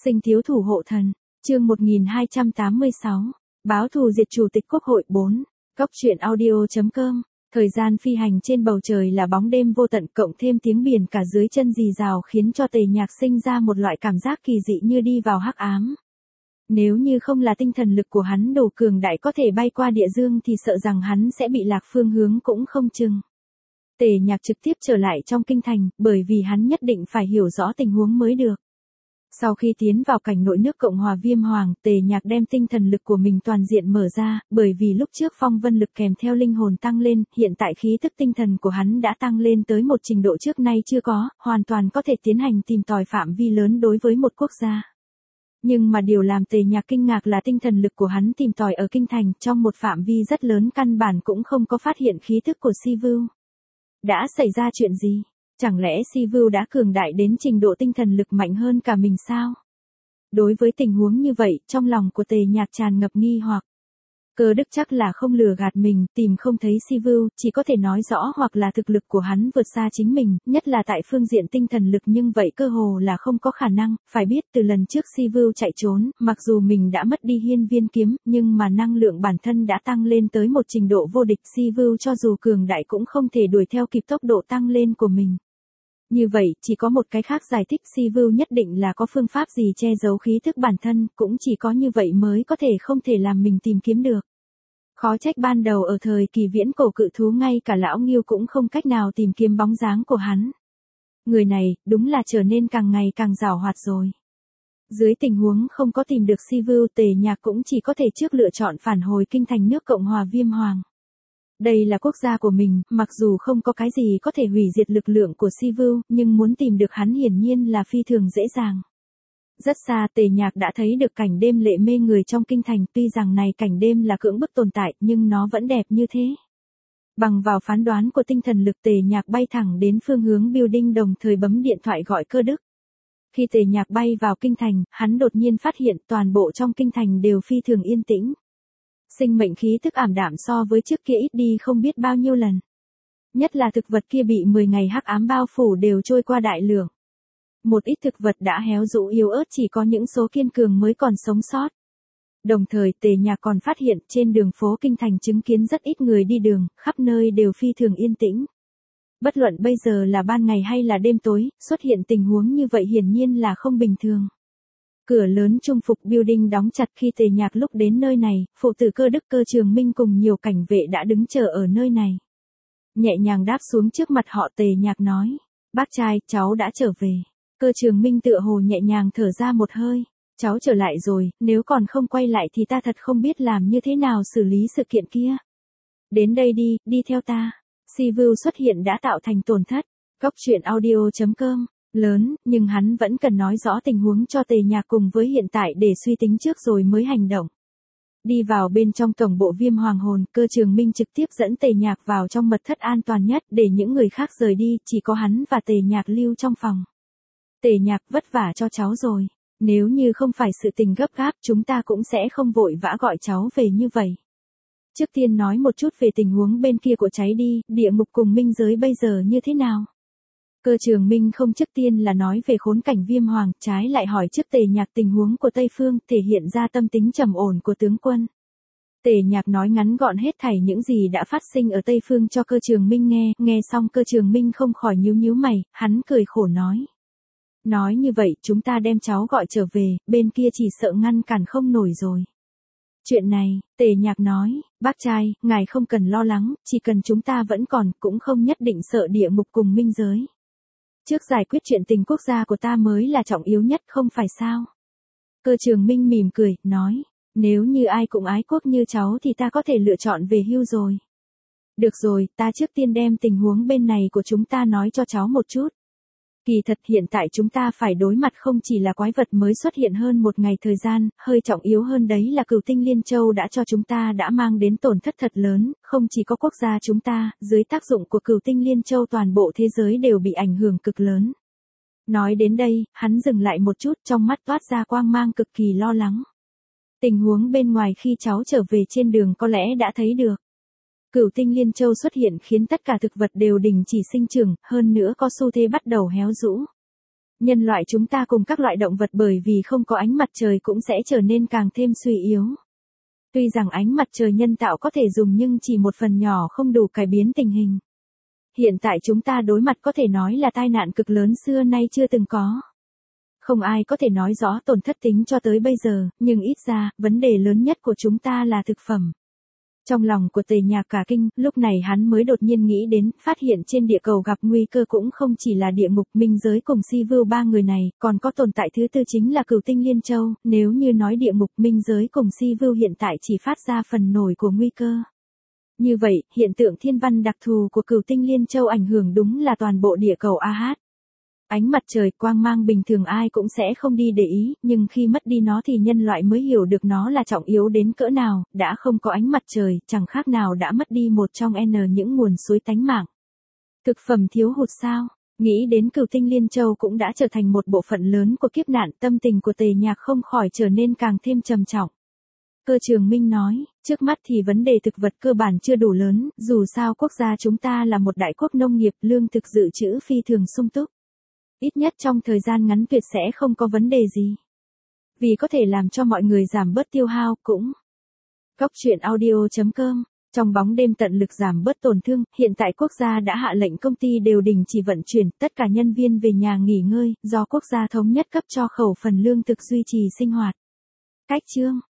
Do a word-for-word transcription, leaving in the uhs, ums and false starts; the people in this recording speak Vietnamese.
Sinh thiếu thủ hộ thần, chương một nghìn hai trăm tám mươi sáu, báo thù diệt Chủ tịch Quốc hội bốn, Cốc truyện audio.com, thời gian phi hành trên bầu trời là bóng đêm vô tận cộng thêm tiếng biển cả dưới chân rì rào khiến cho Tề Nhạc sinh ra một loại cảm giác kỳ dị như đi vào hắc ám. Nếu như không là tinh thần lực của hắn đủ cường đại có thể bay qua địa dương thì sợ rằng hắn sẽ bị lạc phương hướng cũng không chừng. Tề Nhạc trực tiếp trở lại trong kinh thành, bởi vì hắn nhất định phải hiểu rõ tình huống mới được. Sau khi tiến vào cảnh nội nước Cộng hòa Viêm Hoàng, Tề Nhạc đem tinh thần lực của mình toàn diện mở ra, bởi vì lúc trước phong vân lực kèm theo linh hồn tăng lên, hiện tại khí tức tinh thần của hắn đã tăng lên tới một trình độ trước nay chưa có, hoàn toàn có thể tiến hành tìm tòi phạm vi lớn đối với một quốc gia. Nhưng mà điều làm Tề Nhạc kinh ngạc là tinh thần lực của hắn tìm tòi ở kinh thành trong một phạm vi rất lớn căn bản cũng không có phát hiện khí tức của Si Vưu. Đã xảy ra chuyện gì? Chẳng lẽ Si Vưu đã cường đại đến trình độ tinh thần lực mạnh hơn cả mình sao? Đối với tình huống như vậy, trong lòng của Tề Nhạc tràn ngập nghi hoặc. Cơ Đức chắc là không lừa gạt mình, tìm không thấy Si Vưu, chỉ có thể nói rõ hoặc là thực lực của hắn vượt xa chính mình, nhất là tại phương diện tinh thần lực nhưng vậy cơ hồ là không có khả năng, phải biết từ lần trước Si Vưu chạy trốn, mặc dù mình đã mất đi hiên viên kiếm, nhưng mà năng lượng bản thân đã tăng lên tới một trình độ vô địch, Si Vưu cho dù cường đại cũng không thể đuổi theo kịp tốc độ tăng lên của mình. Như vậy, chỉ có một cái khác giải thích Si Vưu nhất định là có phương pháp gì che giấu khí thức bản thân, cũng chỉ có như vậy mới có thể không thể làm mình tìm kiếm được. Khó trách ban đầu ở thời kỳ viễn cổ cự thú ngay cả lão Ngưu cũng không cách nào tìm kiếm bóng dáng của hắn. Người này, đúng là trở nên càng ngày càng giàu hoạt rồi. Dưới tình huống không có tìm được Si Vưu, Tề Nhạc cũng chỉ có thể trước lựa chọn phản hồi kinh thành nước Cộng hòa Viêm Hoàng. Đây là quốc gia của mình, mặc dù không có cái gì có thể hủy diệt lực lượng của Si Vưu, nhưng muốn tìm được hắn hiển nhiên là phi thường dễ dàng. Rất xa Tề Nhạc đã thấy được cảnh đêm lệ mê người trong kinh thành, tuy rằng này cảnh đêm là cưỡng bức tồn tại, nhưng nó vẫn đẹp như thế. Bằng vào phán đoán của tinh thần lực Tề Nhạc bay thẳng đến phương hướng building đồng thời bấm điện thoại gọi Cơ Đức. Khi Tề Nhạc bay vào kinh thành, hắn đột nhiên phát hiện toàn bộ trong kinh thành đều phi thường yên tĩnh. Sinh mệnh khí tức ảm đạm so với trước kia ít đi không biết bao nhiêu lần. Nhất là thực vật kia bị mười ngày hắc ám bao phủ đều trôi qua đại lượng. Một ít thực vật đã héo rũ yếu ớt chỉ có những số kiên cường mới còn sống sót. Đồng thời Tề Nhạc còn phát hiện trên đường phố kinh thành chứng kiến rất ít người đi đường, khắp nơi đều phi thường yên tĩnh. Bất luận bây giờ là ban ngày hay là đêm tối, xuất hiện tình huống như vậy hiển nhiên là không bình thường. Cửa lớn trung phục building đóng chặt khi Tề Nhạc lúc đến nơi này, phụ tử Cơ Đức Cơ Trường Minh cùng nhiều cảnh vệ đã đứng chờ ở nơi này. Nhẹ nhàng đáp xuống trước mặt họ Tề Nhạc nói, bác trai, cháu đã trở về. Cơ Trường Minh tựa hồ nhẹ nhàng thở ra một hơi, cháu trở lại rồi, nếu còn không quay lại thì ta thật không biết làm như thế nào xử lý sự kiện kia. Đến đây đi, đi theo ta. Si Vưu xuất hiện đã tạo thành tổn thất. Cốc truyện audio.com, lớn, nhưng hắn vẫn cần nói rõ tình huống cho Tề Nhạc cùng với hiện tại để suy tính trước rồi mới hành động. Đi vào bên trong tổng bộ Viêm Hoàng hồn, Cơ Trường Minh trực tiếp dẫn Tề Nhạc vào trong mật thất an toàn nhất để những người khác rời đi, chỉ có hắn và Tề Nhạc lưu trong phòng. Tề Nhạc, vất vả cho cháu rồi. Nếu như không phải sự tình gấp gáp chúng ta cũng sẽ không vội vã gọi cháu về như vậy. Trước tiên nói một chút về tình huống bên kia của cháy đi, địa ngục cùng minh giới bây giờ như thế nào? Cơ Trường Minh không trước tiên là nói về khốn cảnh Viêm Hoàng, trái lại hỏi trước Tề Nhạc tình huống của Tây Phương, thể hiện ra tâm tính trầm ổn của tướng quân. Tề Nhạc nói ngắn gọn hết thảy những gì đã phát sinh ở Tây Phương cho Cơ Trường Minh nghe, nghe xong Cơ Trường Minh không khỏi nhíu nhíu mày, hắn cười khổ nói. Nói như vậy chúng ta đem cháu gọi trở về, bên kia chỉ sợ ngăn cản không nổi rồi. Chuyện này, Tề Nhạc nói, bác trai, ngài không cần lo lắng, chỉ cần chúng ta vẫn còn, cũng không nhất định sợ địa ngục cùng minh giới. Trước giải quyết chuyện tình quốc gia của ta mới là trọng yếu nhất không phải sao? Cơ Trường Minh mỉm cười, nói, nếu như ai cũng ái quốc như cháu thì ta có thể lựa chọn về hưu rồi. Được rồi, ta trước tiên đem tình huống bên này của chúng ta nói cho cháu một chút. Kỳ thật hiện tại chúng ta phải đối mặt không chỉ là quái vật mới xuất hiện hơn một ngày thời gian, hơi trọng yếu hơn đấy là Cửu Tinh Liên Châu đã cho chúng ta đã mang đến tổn thất thật lớn, không chỉ có quốc gia chúng ta, dưới tác dụng của Cửu Tinh Liên Châu toàn bộ thế giới đều bị ảnh hưởng cực lớn. Nói đến đây, hắn dừng lại một chút trong mắt toát ra quang mang cực kỳ lo lắng. Tình huống bên ngoài khi cháu trở về trên đường có lẽ đã thấy được. Cửu Tinh Liên Châu xuất hiện khiến tất cả thực vật đều đình chỉ sinh trưởng, hơn nữa có xu thế bắt đầu héo rũ. Nhân loại chúng ta cùng các loại động vật bởi vì không có ánh mặt trời cũng sẽ trở nên càng thêm suy yếu. Tuy rằng ánh mặt trời nhân tạo có thể dùng nhưng chỉ một phần nhỏ không đủ cải biến tình hình. Hiện tại chúng ta đối mặt có thể nói là tai nạn cực lớn xưa nay chưa từng có. Không ai có thể nói rõ tổn thất tính cho tới bây giờ, nhưng ít ra, vấn đề lớn nhất của chúng ta là thực phẩm. Trong lòng của Tề Nhạc cả kinh, lúc này hắn mới đột nhiên nghĩ đến, phát hiện trên địa cầu gặp nguy cơ cũng không chỉ là địa ngục, minh giới cùng si vưu ba người này, còn có tồn tại thứ tư chính là Cửu Tinh Liên Châu, nếu như nói địa ngục, minh giới cùng si vưu hiện tại chỉ phát ra phần nổi của nguy cơ. Như vậy, hiện tượng thiên văn đặc thù của Cửu Tinh Liên Châu ảnh hưởng đúng là toàn bộ địa cầu a hát. Ánh mặt trời quang mang bình thường ai cũng sẽ không đi để ý, nhưng khi mất đi nó thì nhân loại mới hiểu được nó là trọng yếu đến cỡ nào, đã không có ánh mặt trời, chẳng khác nào đã mất đi một trong n những nguồn suối tánh mạng. Thực phẩm thiếu hụt sao? Nghĩ đến Cửu Tinh Liên Châu cũng đã trở thành một bộ phận lớn của kiếp nạn, tâm tình của Tề Nhạc không khỏi trở nên càng thêm trầm trọng. Cơ Trường Minh nói, trước mắt thì vấn đề thực vật cơ bản chưa đủ lớn, dù sao quốc gia chúng ta là một đại quốc nông nghiệp, lương thực dự trữ phi thường sung túc. Ít nhất trong thời gian ngắn tuyệt sẽ không có vấn đề gì. Vì có thể làm cho mọi người giảm bớt tiêu hao cũng. Góc truyện audio chấm com, trong bóng đêm tận lực giảm bớt tổn thương, hiện tại quốc gia đã hạ lệnh công ty đều đình chỉ vận chuyển, tất cả nhân viên về nhà nghỉ ngơi, do quốc gia thống nhất cấp cho khẩu phần lương thực duy trì sinh hoạt. Cách chương